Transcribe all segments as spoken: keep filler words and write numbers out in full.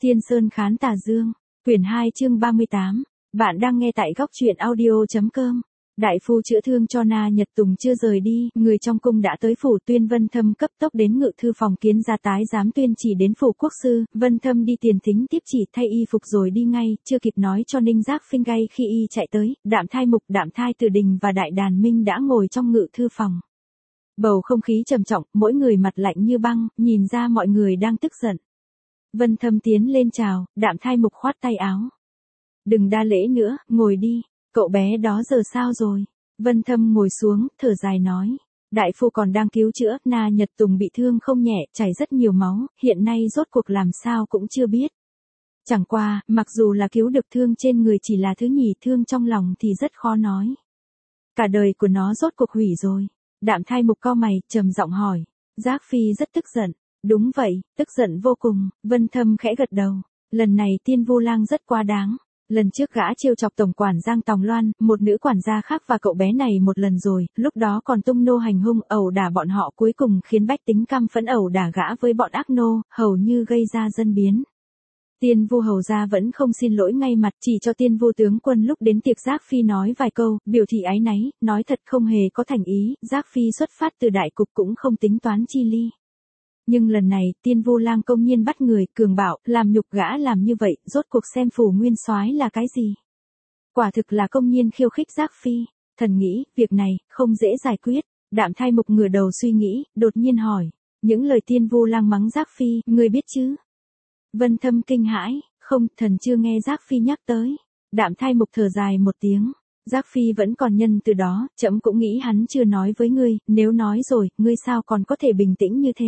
Thiên Sơn Khán Tà Dương, quyển hai chương ba mươi tám. Bạn đang nghe tại góc truyện audio.com. Đại phu chữa thương cho Na Nhật Tùng chưa rời đi, người trong cung đã tới phủ. Tuyên Vân Thâm cấp tốc đến ngự thư phòng kiến ra tái giám tuyên chỉ đến phủ quốc sư. Vân Thâm đi tiền thính tiếp chỉ thay y phục rồi đi ngay, chưa kịp nói cho Ninh Giác Phinh gay khi y chạy tới. Đạm Thai Mục, Đạm Thai Từ Đình và Đại Đàn Minh đã ngồi trong ngự thư phòng. Bầu không khí trầm trọng, mỗi người mặt lạnh như băng, nhìn ra mọi người đang tức giận. Vân Thâm tiến lên chào, Đạm Thai Mục khoát tay áo. Đừng đa lễ nữa, ngồi đi. Cậu bé đó giờ sao rồi? Vân Thâm ngồi xuống, thở dài nói. Đại phu còn đang cứu chữa, Na Nhật Tùng bị thương không nhẹ, chảy rất nhiều máu, hiện nay rốt cuộc làm sao cũng chưa biết. Chẳng qua, mặc dù là cứu được thương trên người chỉ là thứ nhì, thương trong lòng thì rất khó nói. Cả đời của nó rốt cuộc hủy rồi. Đạm Thai Mục cau mày, trầm giọng hỏi. Giác Phi rất tức giận. Đúng vậy, tức giận vô cùng. Vân Thâm khẽ gật đầu. Lần này Tiên Vu Lang rất quá đáng. Lần trước gã trêu chọc tổng quản Giang Tòng Loan, một nữ quản gia khác và cậu bé này một lần rồi, lúc đó còn tung nô hành hung ẩu đả bọn họ, cuối cùng khiến bách tính căm phẫn ẩu đả gã với bọn ác nô, hầu như gây ra dân biến. Tiên Vu hầu gia vẫn không xin lỗi ngay mặt, chỉ cho Tiên Vu tướng quân lúc đến tiệc Giác Phi nói vài câu, biểu thị áy náy, nói thật không hề có thành ý. Giác Phi xuất phát từ đại cục cũng không tính toán chi ly. Nhưng lần này, Tiên Vu Lang công nhiên bắt người, cường bạo, làm nhục gã làm như vậy, rốt cuộc xem phủ nguyên soái là cái gì? Quả thực là công nhiên khiêu khích Giác Phi. Thần nghĩ, việc này, không dễ giải quyết. Đạm Thai Mục ngửa đầu suy nghĩ, đột nhiên hỏi. Những lời Tiên Vu Lang mắng Giác Phi, ngươi biết chứ? Vân Thâm kinh hãi, không, thần chưa nghe Giác Phi nhắc tới. Đạm Thai Mục thở dài một tiếng. Giác Phi vẫn còn nhân từ đó, trẫm cũng nghĩ hắn chưa nói với ngươi, nếu nói rồi, ngươi sao còn có thể bình tĩnh như thế?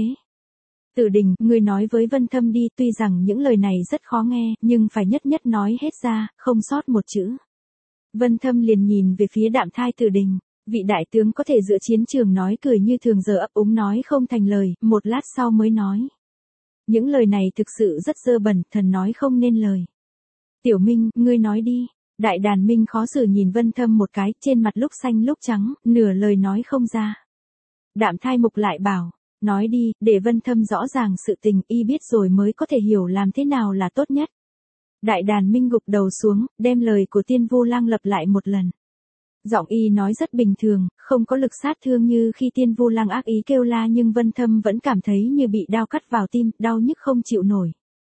Tử Đình, ngươi nói với Vân Thâm đi, tuy rằng những lời này rất khó nghe, nhưng phải nhất nhất nói hết ra, không sót một chữ. Vân Thâm liền nhìn về phía Đạm Thai Tử Đình, vị đại tướng có thể giữa chiến trường nói cười như thường giờ ấp úng nói không thành lời, một lát sau mới nói. Những lời này thực sự rất dơ bẩn, thần nói không nên lời. Tiểu Minh, ngươi nói đi. Đại Đàn Minh khó xử nhìn Vân Thâm một cái, trên mặt lúc xanh lúc trắng, nửa lời nói không ra. Đạm Thai Mục lại bảo. Nói đi, để Vân Thâm rõ ràng sự tình, y biết rồi mới có thể hiểu làm thế nào là tốt nhất. Đại Đàn Minh gục đầu xuống, đem lời của Tiên Vu Lang lặp lại một lần. Giọng y nói rất bình thường, không có lực sát thương như khi Tiên Vu Lang ác ý kêu la, nhưng Vân Thâm vẫn cảm thấy như bị đao cắt vào tim, đau nhức không chịu nổi.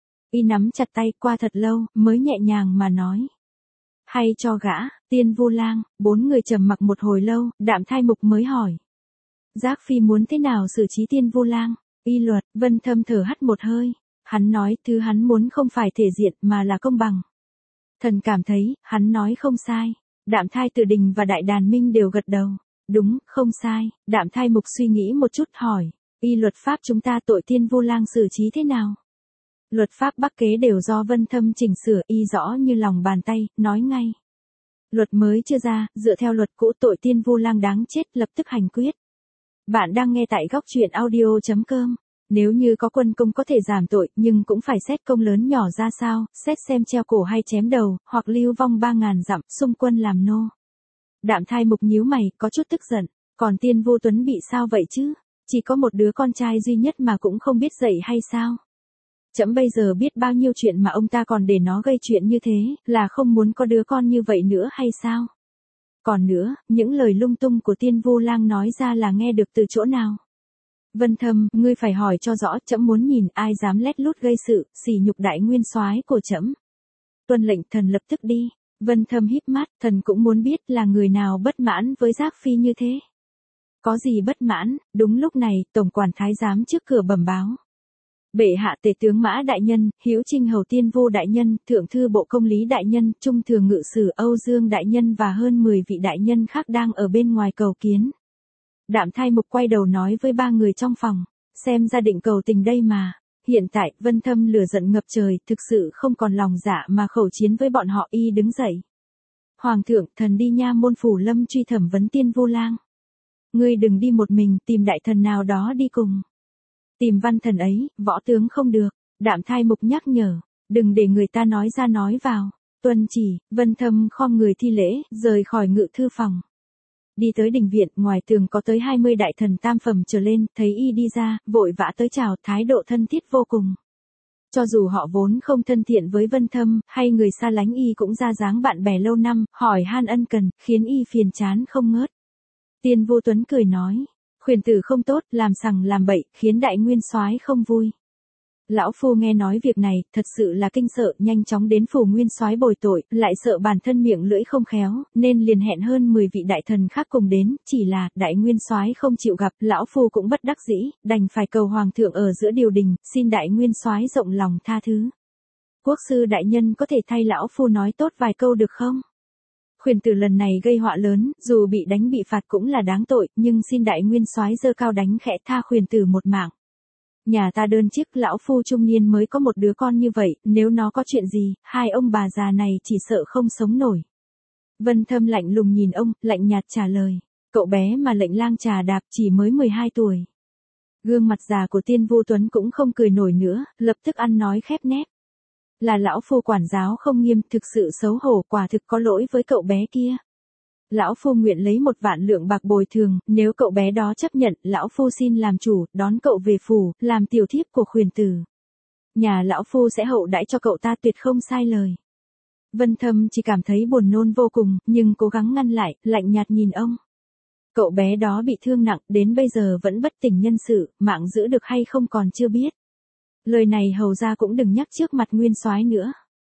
Y nắm chặt tay, qua thật lâu, mới nhẹ nhàng mà nói. Hay cho gã, Tiên Vu Lang. Bốn người trầm mặc một hồi lâu, Đạm Thai Mục mới hỏi. Giác Phi muốn thế nào xử trí Tiên Vu Lang? Y luật, Vân Thâm thở hắt một hơi. Hắn nói, thứ hắn muốn không phải thể diện mà là công bằng. Thần cảm thấy, hắn nói không sai. Đạm Thai Tử Đình và Đại Đàn Minh đều gật đầu. Đúng, không sai. Đạm Thai Mục suy nghĩ một chút hỏi. Y luật pháp chúng ta tội Tiên Vu Lang xử trí thế nào? Luật pháp Bắc Kế đều do Vân Thâm chỉnh sửa, y rõ như lòng bàn tay, nói ngay. Luật mới chưa ra, dựa theo luật cũ tội Tiên Vu Lang đáng chết, lập tức hành quyết. Bạn đang nghe tại góc truyện audio.com. Nếu như có quân công có thể giảm tội, nhưng cũng phải xét công lớn nhỏ ra sao, xét xem treo cổ hay chém đầu, hoặc lưu vong ba ngàn dặm, xung quân làm nô. Đạm Thai Mục nhíu mày, có chút tức giận. Còn Tiên Vu Tuấn bị sao vậy chứ? Chỉ có một đứa con trai duy nhất mà cũng không biết dạy hay sao? Trẫm bây giờ biết bao nhiêu chuyện mà ông ta còn để nó gây chuyện như thế, là không muốn có đứa con như vậy nữa hay sao? Còn nữa, những lời lung tung của Tiên Vu Lang nói ra là nghe được từ chỗ nào? Vân Thâm, ngươi phải hỏi cho rõ, trẫm muốn nhìn ai dám lét lút gây sự, sỉ nhục đại nguyên soái của trẫm. Tuân lệnh, thần lập tức đi. Vân Thâm híp mắt, thần cũng muốn biết là người nào bất mãn với Giác Phi như thế. Có gì bất mãn? Đúng lúc này, tổng quản thái giám trước cửa bẩm báo. Bệ hạ tể tướng Mã đại nhân, Hữu Trinh hầu Tiên Vu đại nhân, thượng thư bộ công lý đại nhân, trung thường ngự sử Âu Dương đại nhân và hơn mười vị đại nhân khác đang ở bên ngoài cầu kiến. Đạm Thai Mục quay đầu nói với ba người trong phòng, xem ra định cầu tình đây mà. Hiện tại, Vân Thâm lửa giận ngập trời, thực sự không còn lòng dạ mà khẩu chiến với bọn họ. Y đứng dậy. Hoàng thượng, thần đi nha môn phủ lâm truy thẩm vấn Tiên Vu Lang. Ngươi đừng đi một mình, tìm đại thần nào đó đi cùng. Tìm văn thần ấy, võ tướng không được. Đạm Thai Mục nhắc nhở, đừng để người ta nói ra nói vào. Tuân chỉ, Vân Thâm khom người thi lễ, rời khỏi ngự thư phòng. Đi tới đình viện, ngoài tường có tới hai mươi đại thần tam phẩm trở lên, thấy y đi ra, vội vã tới chào, thái độ thân thiết vô cùng. Cho dù họ vốn không thân thiện với Vân Thâm, hay người xa lánh y cũng ra dáng bạn bè lâu năm, hỏi han ân cần, khiến y phiền chán không ngớt. Tiên Vô Tuấn cười nói, khuyển tử không tốt, làm sằng làm bậy, khiến đại nguyên soái không vui. Lão phu nghe nói việc này, thật sự là kinh sợ, nhanh chóng đến phủ nguyên soái bồi tội, lại sợ bản thân miệng lưỡi không khéo, nên liền hẹn hơn mười vị đại thần khác cùng đến, chỉ là, đại nguyên soái không chịu gặp, lão phu cũng bất đắc dĩ, đành phải cầu hoàng thượng ở giữa điều đình, xin đại nguyên soái rộng lòng tha thứ. Quốc sư đại nhân có thể thay lão phu nói tốt vài câu được không? Khuyển tử lần này gây họa lớn, dù bị đánh bị phạt cũng là đáng tội, nhưng xin đại nguyên soái giơ cao đánh khẽ tha khuyển tử một mạng. Nhà ta đơn chiếc, lão phu trung niên mới có một đứa con như vậy, nếu nó có chuyện gì, hai ông bà già này chỉ sợ không sống nổi. Vân Thâm lạnh lùng nhìn ông, lạnh nhạt trả lời. Cậu bé mà lệnh lang trà đạp chỉ mới mười hai tuổi. Gương mặt già của Tiên Vô Tuấn cũng không cười nổi nữa, lập tức ăn nói khép nép. Là lão phu quản giáo không nghiêm, thực sự xấu hổ, quả thực có lỗi với cậu bé kia. Lão phu nguyện lấy một vạn lượng bạc bồi thường, nếu cậu bé đó chấp nhận, lão phu xin làm chủ, đón cậu về phủ, làm tiểu thiếp của khuyển tử. Nhà lão phu sẽ hậu đãi cho cậu ta tuyệt không sai lời. Vân Thâm chỉ cảm thấy buồn nôn vô cùng, nhưng cố gắng ngăn lại, lạnh nhạt nhìn ông. Cậu bé đó bị thương nặng, đến bây giờ vẫn bất tỉnh nhân sự, mạng giữ được hay không còn chưa biết. Lời này hầu ra cũng đừng nhắc trước mặt nguyên soái nữa.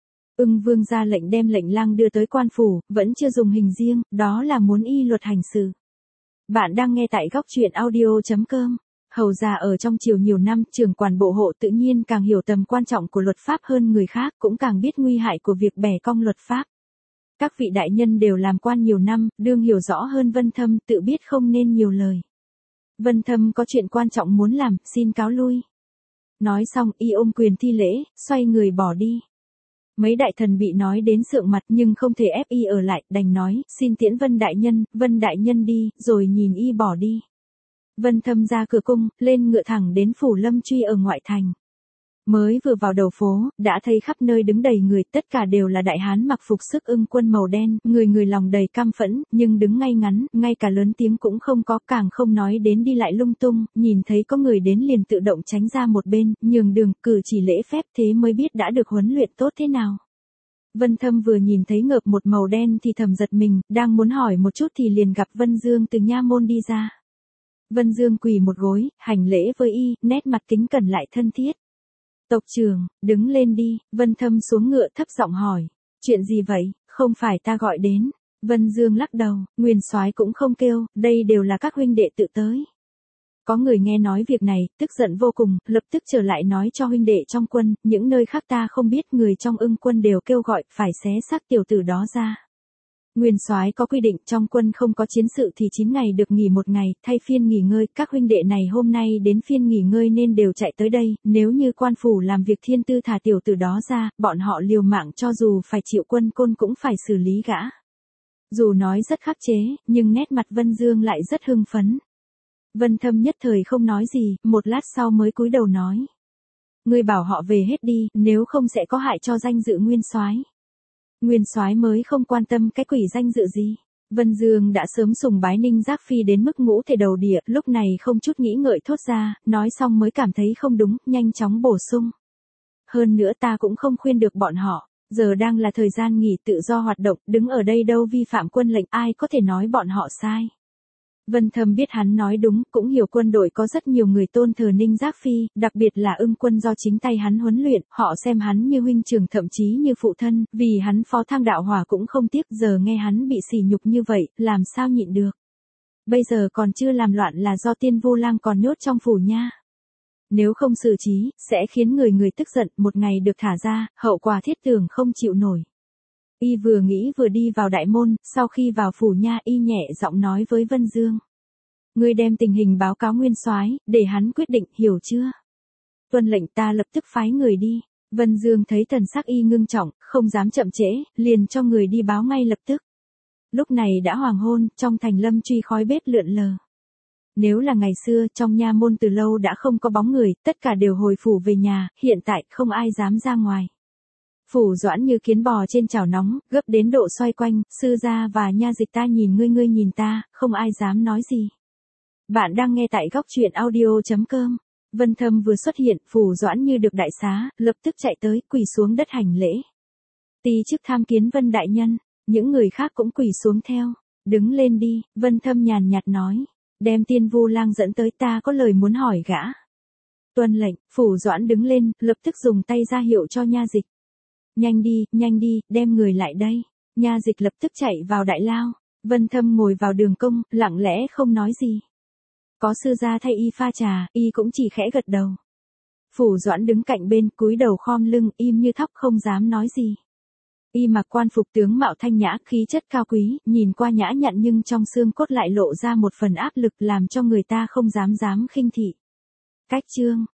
Ưng Vương ra lệnh đem lệnh lang đưa tới quan phủ, vẫn chưa dùng hình riêng, đó là muốn y luật hành sự. Bạn đang nghe tại góc truyện audio chấm com. Hầu ra ở trong triều nhiều năm, trưởng quản bộ hộ tự nhiên càng hiểu tầm quan trọng của luật pháp hơn người khác, cũng càng biết nguy hại của việc bẻ cong luật pháp. Các vị đại nhân đều làm quan nhiều năm, đương hiểu rõ hơn Vân Thâm, tự biết không nên nhiều lời. Vân Thâm có chuyện quan trọng muốn làm, xin cáo lui. Nói xong, y ôm quyền thi lễ, xoay người bỏ đi. Mấy đại thần bị nói đến sượng mặt nhưng không thể ép y ở lại, đành nói, xin tiễn Vân đại nhân, Vân đại nhân đi, rồi nhìn y bỏ đi. Vân Thâm ra cửa cung, lên ngựa thẳng đến phủ Lâm Truy ở ngoại thành. Mới vừa vào đầu phố, đã thấy khắp nơi đứng đầy người, tất cả đều là đại hán mặc phục sức ưng quân màu đen, người người lòng đầy căm phẫn, nhưng đứng ngay ngắn, ngay cả lớn tiếng cũng không có, càng không nói đến đi lại lung tung, nhìn thấy có người đến liền tự động tránh ra một bên, nhường đường, cử chỉ lễ phép, thế mới biết đã được huấn luyện tốt thế nào. Vân Thâm vừa nhìn thấy ngợp một màu đen thì thầm giật mình, đang muốn hỏi một chút thì liền gặp Vân Dương từ nha môn đi ra. Vân Dương quỳ một gối, hành lễ với y, nét mặt kính cẩn lại thân thiết. Tộc trưởng, đứng lên đi. Vân Thâm xuống ngựa thấp giọng hỏi. Chuyện gì vậy, không phải ta gọi đến. Vân Dương lắc đầu, nguyên soái cũng không kêu, đây đều là các huynh đệ tự tới. Có người nghe nói việc này, tức giận vô cùng, lập tức trở lại nói cho huynh đệ trong quân, những nơi khác ta không biết, người trong Ưng quân đều kêu gọi, phải xé xác tiểu tử đó ra. Nguyên soái có quy định trong quân không có chiến sự thì chín ngày được nghỉ một ngày, thay phiên nghỉ ngơi, các huynh đệ này hôm nay đến phiên nghỉ ngơi nên đều chạy tới đây, nếu như quan phủ làm việc thiên tư thả tiểu tử đó ra, bọn họ liều mạng cho dù phải chịu quân côn cũng phải xử lý gã. Dù nói rất khắc chế, nhưng nét mặt Vân Dương lại rất hưng phấn. Vân Thâm nhất thời không nói gì, một lát sau mới cúi đầu nói. Ngươi bảo họ về hết đi, nếu không sẽ có hại cho danh dự nguyên soái. Nguyên soái mới không quan tâm cái quỷ danh dự gì. Vân Dương đã sớm sùng bái Ninh Giác Phi đến mức ngũ thể đầu địa, lúc này không chút nghĩ ngợi thốt ra, nói xong mới cảm thấy không đúng, nhanh chóng bổ sung. Hơn nữa ta cũng không khuyên được bọn họ, giờ đang là thời gian nghỉ tự do hoạt động, đứng ở đây đâu vi phạm quân lệnh, ai có thể nói bọn họ sai. Vân Thâm biết hắn nói đúng, cũng hiểu quân đội có rất nhiều người tôn thờ Ninh Giác Phi, đặc biệt là Ưng quân do chính tay hắn huấn luyện, họ xem hắn như huynh trưởng thậm chí như phụ thân, vì hắn phó thang đạo hỏa cũng không tiếc, giờ nghe hắn bị sỉ nhục như vậy, làm sao nhịn được. Bây giờ còn chưa làm loạn là do Tiên Vô Lang còn nhốt trong phủ nha. Nếu không xử trí, sẽ khiến người người tức giận, một ngày được thả ra, hậu quả thiết tưởng không chịu nổi. Y vừa nghĩ vừa đi vào đại môn, sau khi vào phủ nha y nhẹ giọng nói với Vân Dương. Ngươi đem tình hình báo cáo nguyên soái, để hắn quyết định, hiểu chưa? Tuân lệnh, ta lập tức phái người đi. Vân Dương thấy thần sắc y ngưng trọng, không dám chậm trễ, liền cho người đi báo ngay lập tức. Lúc này đã hoàng hôn, trong thành Lâm Truy khói bếp lượn lờ. Nếu là ngày xưa, trong nha môn từ lâu đã không có bóng người, tất cả đều hồi phủ về nhà, hiện tại không ai dám ra ngoài. Phủ Doãn như kiến bò trên chảo nóng, gấp đến độ xoay quanh, sư gia và nha dịch ta nhìn ngươi ngươi nhìn ta, không ai dám nói gì. Bạn đang nghe tại góc truyện audio chấm com. Vân Thâm vừa xuất hiện, Phủ Doãn như được đại xá, lập tức chạy tới, quỳ xuống đất hành lễ. Ti chức tham kiến Vân đại nhân, những người khác cũng quỳ xuống theo. Đứng lên đi, Vân Thâm nhàn nhạt nói. Đem Tiên Vu Lang dẫn tới, ta có lời muốn hỏi gã. Tuân lệnh, Phủ Doãn đứng lên, lập tức dùng tay ra hiệu cho nha dịch. Nhanh đi, nhanh đi, đem người lại đây. Nha dịch lập tức chạy vào đại lao. Vân Thâm ngồi vào đường công, lặng lẽ không nói gì. Có sư gia thay y pha trà, y cũng chỉ khẽ gật đầu. Phủ Doãn đứng cạnh bên, cúi đầu khom lưng, im như thóc không dám nói gì. Y mặc quan phục tướng mạo thanh nhã, khí chất cao quý, nhìn qua nhã nhặn nhưng trong xương cốt lại lộ ra một phần áp lực làm cho người ta không dám dám khinh thị. Cách chương